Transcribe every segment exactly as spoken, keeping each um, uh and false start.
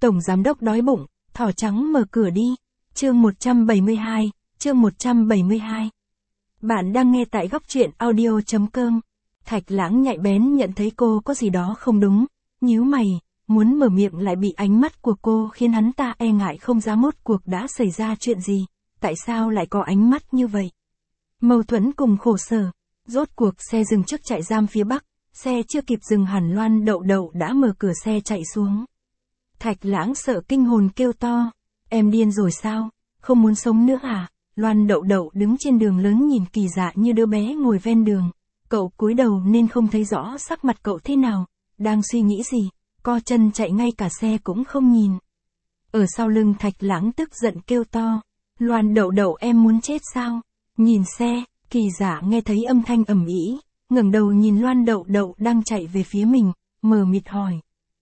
Tổng giám đốc đói bụng, thỏ trắng mở cửa đi. Chương một trăm bảy mươi hai, chương một trăm bảy mươi hai. Bạn đang nghe tại góc truyện audio.com. Thạch Lãng nhạy bén nhận thấy cô có gì đó không đúng, nhíu mày, muốn mở miệng lại bị ánh mắt của cô khiến hắn ta e ngại không dám mốt cuộc đã xảy ra chuyện gì, tại sao lại có ánh mắt như vậy. Mâu thuẫn cùng khổ sở, rốt cuộc xe dừng trước trại giam phía Bắc, xe chưa kịp dừng hẳn Loan Đậu Đậu đã mở cửa xe chạy xuống. Thạch Lãng sợ kinh hồn kêu to, em điên rồi sao, không muốn sống nữa à? Loan Đậu Đậu đứng trên đường lớn nhìn Kỳ Dạ như đứa bé ngồi ven đường, cậu cúi đầu nên không thấy rõ sắc mặt cậu thế nào, đang suy nghĩ gì, co chân chạy ngay cả xe cũng không nhìn. Ở sau lưng Thạch Lãng tức giận kêu to, Loan Đậu Đậu em muốn chết sao? Nhìn xe, Kỳ Dạ nghe thấy âm thanh ầm ĩ, ngẩng đầu nhìn Loan Đậu Đậu đang chạy về phía mình, mờ mịt hỏi.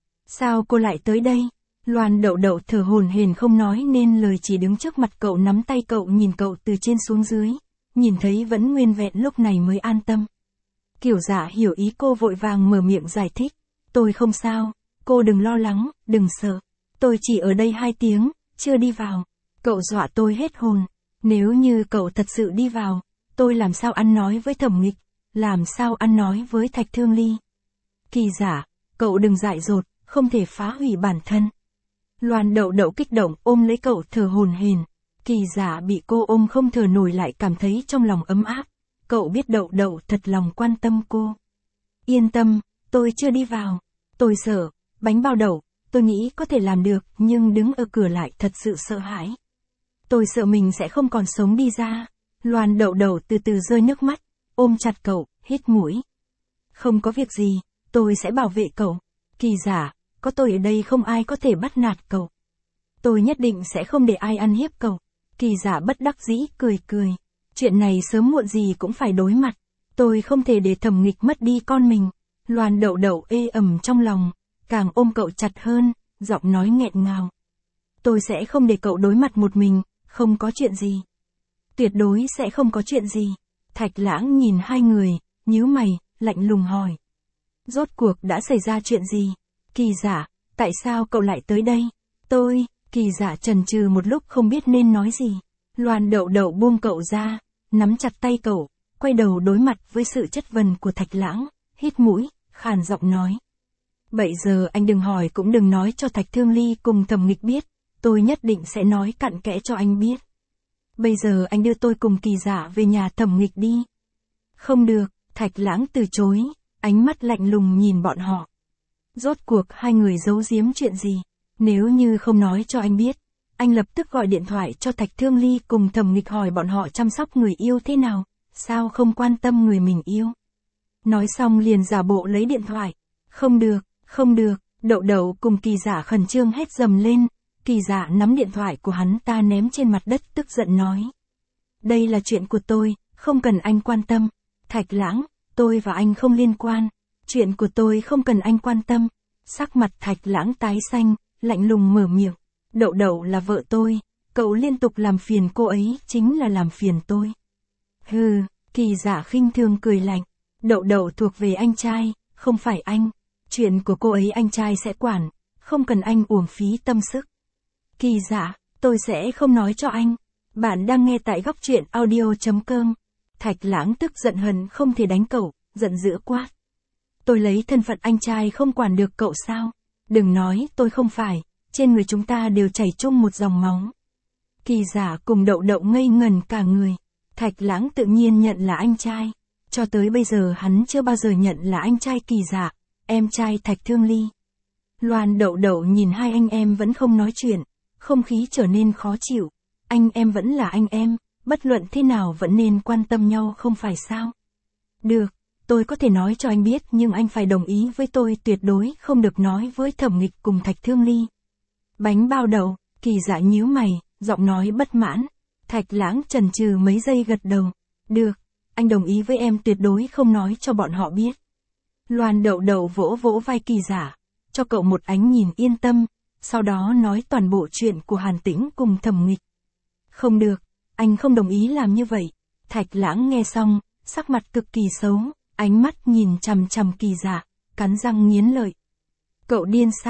Sao cô lại tới đây? Loan Đậu Đậu thở hổn hển không nói nên lời, chỉ đứng trước mặt cậu nắm tay cậu nhìn cậu từ trên xuống dưới, nhìn thấy vẫn nguyên vẹn lúc này mới an tâm. Kiểu Dạ hiểu ý cô vội vàng mở miệng giải thích, tôi không sao, cô đừng lo lắng, đừng sợ, tôi chỉ ở đây hai tiếng, chưa đi vào. Cậu dọa tôi hết hồn, nếu như cậu thật sự đi vào, tôi làm sao ăn nói với Thẩm Nghịch, làm sao ăn nói với Thạch Thương Ly. Kỳ Dạ, cậu đừng dại dột, không thể phá hủy bản thân. Loan Đậu Đậu kích động ôm lấy cậu thở hổn hển. Kỳ Dạ bị cô ôm không thở nổi lại cảm thấy trong lòng ấm áp. Cậu biết Đậu Đậu thật lòng quan tâm cô. Yên tâm, tôi chưa đi vào. Tôi sợ, bánh bao đậu, tôi nghĩ có thể làm được nhưng đứng ở cửa lại thật sự sợ hãi. Tôi sợ mình sẽ không còn sống đi ra. Loan Đậu Đậu từ từ rơi nước mắt, ôm chặt cậu, hít mũi. Không có việc gì, tôi sẽ bảo vệ cậu. Kỳ Dạ, có tôi ở đây không ai có thể bắt nạt cậu. Tôi nhất định sẽ không để ai ăn hiếp cậu. Kỳ Dạ bất đắc dĩ cười cười. Chuyện này sớm muộn gì cũng phải đối mặt. Tôi không thể để Thẩm Nghịch mất đi con mình. Loan Đậu Đậu ê ẩm trong lòng, càng ôm cậu chặt hơn, giọng nói nghẹn ngào. Tôi sẽ không để cậu đối mặt một mình, không có chuyện gì. Tuyệt đối sẽ không có chuyện gì. Thạch Lãng nhìn hai người, nhíu mày, lạnh lùng hỏi. Rốt cuộc đã xảy ra chuyện gì? Kỳ Dạ, tại sao cậu lại tới đây? Tôi, Kỳ Dạ chần chừ một lúc không biết nên nói gì. Loan Đậu Đậu buông cậu ra, nắm chặt tay cậu, quay đầu đối mặt với sự chất vấn của Thạch Lãng, hít mũi, khàn giọng nói. Bây giờ anh đừng hỏi cũng đừng nói cho Thạch Thương Ly cùng Thẩm Nghịch biết, tôi nhất định sẽ nói cặn kẽ cho anh biết. Bây giờ anh đưa tôi cùng Kỳ Dạ về nhà Thẩm Nghịch đi. Không được, Thạch Lãng từ chối, ánh mắt lạnh lùng nhìn bọn họ. Rốt cuộc hai người giấu giếm chuyện gì? Nếu như không nói cho anh biết, anh lập tức gọi điện thoại cho Thạch Thương Ly cùng Thẩm Nghịch hỏi bọn họ chăm sóc người yêu thế nào, sao không quan tâm người mình yêu. Nói xong liền giả bộ lấy điện thoại. Không được, không được, Đậu Đậu cùng Kỳ Dạ khẩn trương hét dầm lên. Kỳ Dạ nắm điện thoại của hắn ta ném trên mặt đất tức giận nói. Đây là chuyện của tôi, không cần anh quan tâm. Thạch Lãng, tôi và anh không liên quan. Chuyện của tôi không cần anh quan tâm. Sắc mặt Thạch Lãng tái xanh, lạnh lùng mở miệng. Đậu Đậu là vợ tôi, cậu liên tục làm phiền cô ấy chính là làm phiền tôi. Hừ, Kỳ Dạ khinh thường cười lạnh. Đậu Đậu thuộc về anh trai, không phải anh. Chuyện của cô ấy anh trai sẽ quản, không cần anh uổng phí tâm sức. Kỳ Dạ, tôi sẽ không nói cho anh. Bạn đang nghe tại góc truyện audio.com. Thạch Lãng tức giận hận không thể đánh cậu, giận dữ quát. Tôi lấy thân phận anh trai không quản được cậu sao? Đừng nói tôi không phải, trên người chúng ta đều chảy chung một dòng máu. Kỳ Dạ cùng Đậu Đậu ngây ngần cả người. Thạch Lãng tự nhiên nhận là anh trai. Cho tới bây giờ hắn chưa bao giờ nhận là anh trai Kỳ Dạ, em trai Thạch Thương Ly. Loan Đậu Đậu nhìn hai anh em vẫn không nói chuyện, không khí trở nên khó chịu. Anh em vẫn là anh em, bất luận thế nào vẫn nên quan tâm nhau không phải sao? Được, tôi có thể nói cho anh biết nhưng anh phải đồng ý với tôi tuyệt đối không được nói với Thẩm Nghịch cùng Thạch Thương Ly. Bánh bao đậu, Kỳ Dạ nhíu mày, giọng nói bất mãn. Thạch Lãng chần chừ mấy giây gật đầu. Được, anh đồng ý với em tuyệt đối không nói cho bọn họ biết. Loan Đậu Đậu vỗ vỗ vai Kỳ Dạ, cho cậu một ánh nhìn yên tâm, sau đó nói toàn bộ chuyện của Hàn Tĩnh cùng Thẩm Nghịch. Không được, anh không đồng ý làm như vậy. Thạch Lãng nghe xong, sắc mặt cực kỳ xấu, ánh mắt nhìn chằm chằm Kỳ Dạ, cắn răng nghiến lợi. Cậu điên sao?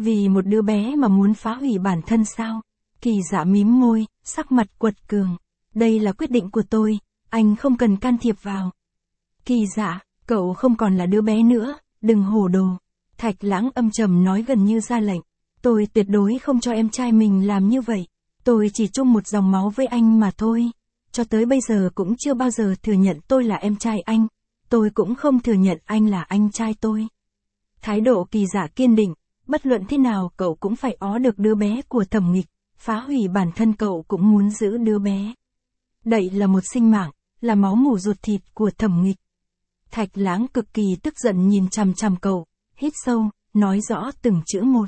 Vì một đứa bé mà muốn phá hủy bản thân sao? Kỳ Dạ mím môi, sắc mặt quật cường. Đây là quyết định của tôi, anh không cần can thiệp vào. Kỳ Dạ, cậu không còn là đứa bé nữa, đừng hồ đồ. Thạch Lãng âm trầm nói gần như ra lệnh. Tôi tuyệt đối không cho em trai mình làm như vậy. Tôi chỉ chung một dòng máu với anh mà thôi. Cho tới bây giờ cũng chưa bao giờ thừa nhận tôi là em trai anh. Tôi cũng không thừa nhận anh là anh trai tôi. Thái độ Kỳ Dạ kiên định, bất luận thế nào cậu cũng phải ó được đứa bé của Thẩm Nghịch, phá hủy bản thân cậu cũng muốn giữ đứa bé. Đây là một sinh mạng, là máu mủ ruột thịt của Thẩm Nghịch. Thạch Lãng cực kỳ tức giận nhìn chằm chằm cậu, hít sâu, nói rõ từng chữ một.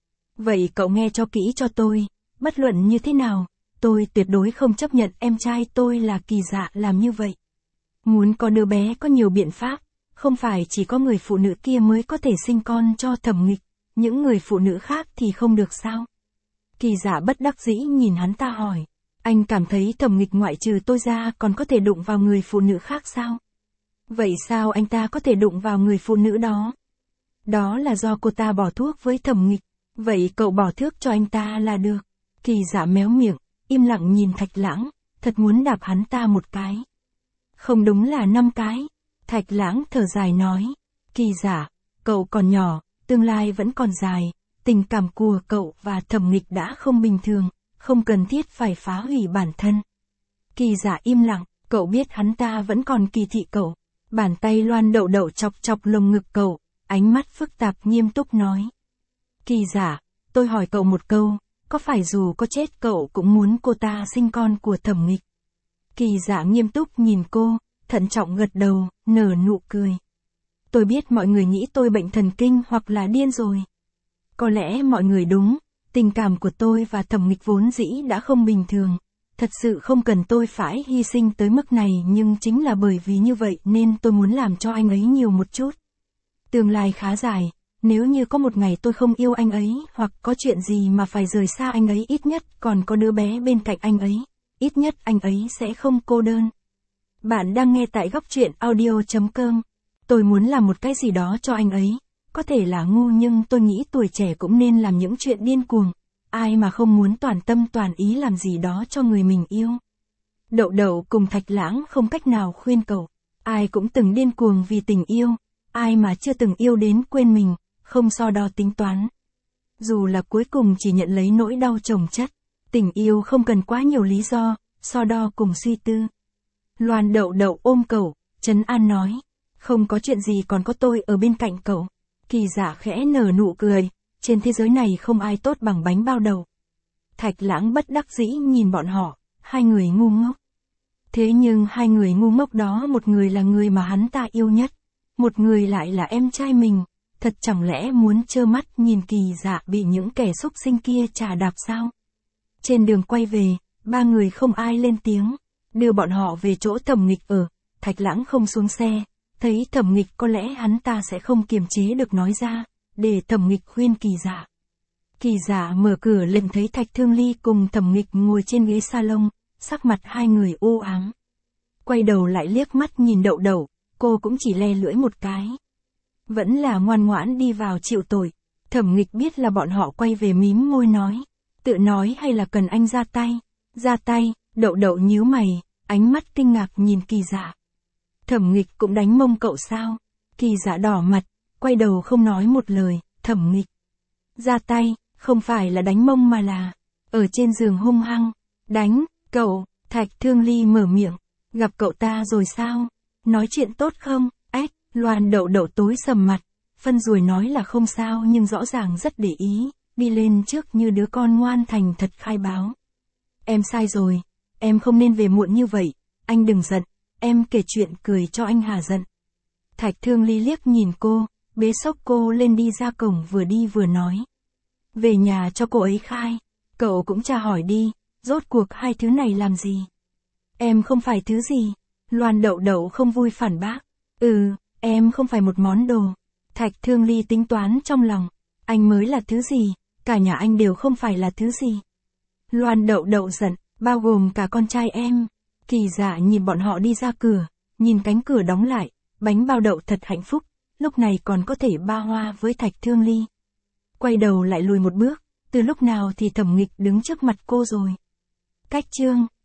Vậy cậu nghe cho kỹ cho tôi, bất luận như thế nào, tôi tuyệt đối không chấp nhận em trai tôi là Kỳ Dạ làm như vậy. Muốn có đứa bé có nhiều biện pháp, không phải chỉ có người phụ nữ kia mới có thể sinh con cho Thẩm Nghịch, những người phụ nữ khác thì không được sao? Kỳ Dạ bất đắc dĩ nhìn hắn ta hỏi, anh cảm thấy Thẩm Nghịch ngoại trừ tôi ra còn có thể đụng vào người phụ nữ khác sao? Vậy sao anh ta có thể đụng vào người phụ nữ đó? Đó là do cô ta bỏ thuốc với Thẩm Nghịch, vậy cậu bỏ thuốc cho anh ta là được. Kỳ Dạ méo miệng, im lặng nhìn Thạch Lãng, thật muốn đạp hắn ta một cái. Không đúng là năm cái. Thạch Lãng thở dài nói, Kỳ Dạ, cậu còn nhỏ, tương lai vẫn còn dài, tình cảm của cậu và Thẩm Nghịch đã không bình thường, không cần thiết phải phá hủy bản thân. Kỳ Dạ im lặng, cậu biết hắn ta vẫn còn kỳ thị cậu. Bàn tay Loan Đậu Đậu chọc chọc lồng ngực cậu, ánh mắt phức tạp nghiêm túc nói. Kỳ Dạ, tôi hỏi cậu một câu, có phải dù có chết cậu cũng muốn cô ta sinh con của Thẩm Nghịch? Kỳ Dạ nghiêm túc nhìn cô, thận trọng gật đầu, nở nụ cười. Tôi biết mọi người nghĩ tôi bệnh thần kinh hoặc là điên rồi. Có lẽ mọi người đúng, tình cảm của tôi và Thẩm Nghịch vốn dĩ đã không bình thường. Thật sự không cần tôi phải hy sinh tới mức này, nhưng chính là bởi vì như vậy nên tôi muốn làm cho anh ấy nhiều một chút. Tương lai khá dài, nếu như có một ngày tôi không yêu anh ấy, hoặc có chuyện gì mà phải rời xa anh ấy, ít nhất còn có đứa bé bên cạnh anh ấy, ít nhất anh ấy sẽ không cô đơn. Bạn đang nghe tại góc truyện audio chấm com. Tôi muốn làm một cái gì đó cho anh ấy, có thể là ngu nhưng tôi nghĩ tuổi trẻ cũng nên làm những chuyện điên cuồng. Ai mà không muốn toàn tâm toàn ý làm gì đó cho người mình yêu. Đậu Đậu cùng Thạch Lãng không cách nào khuyên cậu. Ai cũng từng điên cuồng vì tình yêu. Ai mà chưa từng yêu đến quên mình, không so đo tính toán. Dù là cuối cùng chỉ nhận lấy nỗi đau chồng chất. Tình yêu không cần quá nhiều lý do, so đo cùng suy tư. Loan Đậu Đậu ôm cậu, trấn an nói. Không có chuyện gì, còn có tôi ở bên cạnh cậu. Kỳ Dạ khẽ nở nụ cười. Trên thế giới này không ai tốt bằng bánh bao đầu. Thạch Lãng bất đắc dĩ nhìn bọn họ, hai người ngu ngốc. Thế nhưng hai người ngu ngốc đó, một người là người mà hắn ta yêu nhất, một người lại là em trai mình, thật chẳng lẽ muốn trơ mắt nhìn Kỳ Dạ bị những kẻ xúc sinh kia chà đạp sao? Trên đường quay về, ba người không ai lên tiếng, đưa bọn họ về chỗ Thẩm Nghịch ở. Thạch Lãng không xuống xe, thấy Thẩm Nghịch có lẽ hắn ta sẽ không kiềm chế được nói ra, để Thẩm Nghịch khuyên Kỳ Dạ. Kỳ Dạ mở cửa lên thấy Thạch Thương Ly cùng Thẩm Nghịch ngồi trên ghế salon, sắc mặt hai người u ám. Quay đầu lại liếc mắt nhìn Đậu Đậu, cô cũng chỉ le lưỡi một cái. Vẫn là ngoan ngoãn đi vào chịu tội. Thẩm Nghịch biết là bọn họ quay về mím môi nói, tự nói hay là cần anh ra tay? Ra tay. Đậu Đậu nhíu mày, ánh mắt kinh ngạc nhìn Kỳ Dạ. Thẩm Nghịch cũng đánh mông cậu sao? Kỳ Dạ đỏ mặt, quay đầu không nói một lời. Thẩm Nghịch ra tay, không phải là đánh mông mà là ở trên giường hung hăng đánh cậu. Thạch Thương Ly mở miệng, gặp cậu ta rồi sao? Nói chuyện tốt không? Ếch, Loan Đậu Đậu tối sầm mặt, phân ruồi nói là không sao nhưng rõ ràng rất để ý, đi lên trước như đứa con ngoan thành thật khai báo. Em sai rồi, em không nên về muộn như vậy, anh đừng giận, em kể chuyện cười cho anh hả giận. Thạch Thương Ly liếc nhìn cô, bế xốc cô lên đi ra cổng, vừa đi vừa nói. Về nhà cho cô ấy khai, cậu cũng tra hỏi đi, rốt cuộc hai thứ này làm gì? Em không phải thứ gì. Loan Đậu Đậu không vui phản bác. Ừ, em không phải một món đồ. Thạch Thương Ly tính toán trong lòng, anh mới là thứ gì, cả nhà anh đều không phải là thứ gì. Loan Đậu Đậu giận, bao gồm cả con trai em. Kỳ Dạ nhìn bọn họ đi ra cửa, nhìn cánh cửa đóng lại, bánh bao đậu thật hạnh phúc, lúc này còn có thể ba hoa với Thạch Thương Ly. Quay đầu lại lùi một bước, từ lúc nào thì Thẩm Nghịch đứng trước mặt cô rồi. Cách chương